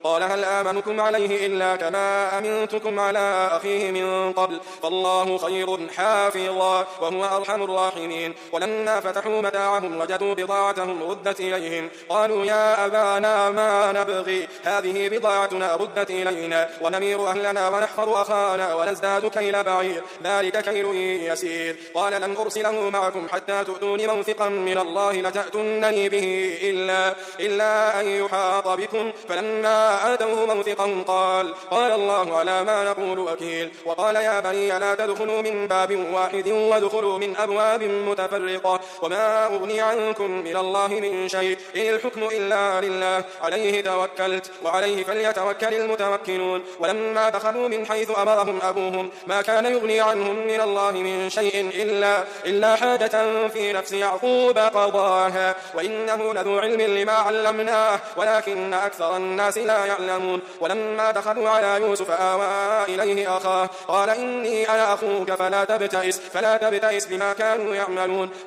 قال هل آمنكم عليه إلا كما أمنتكم على أخيه من قبل فالله خير حافظا وهو أرحم الراحمين. ولما فتحوا متاعهم وجدوا بضاعتهم ردت إليهم قالوا يا أبانا ما نبغي هذه بضاعتنا ردت إلينا ونمير أهلنا ونحفظ أخانا ونزداد كيل بعير ذلك كيل يسير. قال لن أرسله معكم حتى تؤتون موثقا من الله لتأتونني به إلا أن يحاط بكم فلما آتوه موثقا قال الله على ما نقول وكيل. وقال يا بني لا تدخلوا من باب واحد وادخلوا من أبواب متفرقة وما أغني عنكم من الله من شيء إن الحكم إلا لله عليه توكلت وعليه فليتوكل المتوكلون. ولما دخلوا من حيث أمرهم أبوهم ما كان يغني عنهم من الله من شيء إلا حاجة في نفس يعقوب قضاها وإنه لذو علم لما علمناه ولكن أكثر الناس لا يعلمون. ولما دخلوا على يوسف آوى إليه أخاه قال إني أنا أخوك فلا تبتئس بما كانوا يعملون.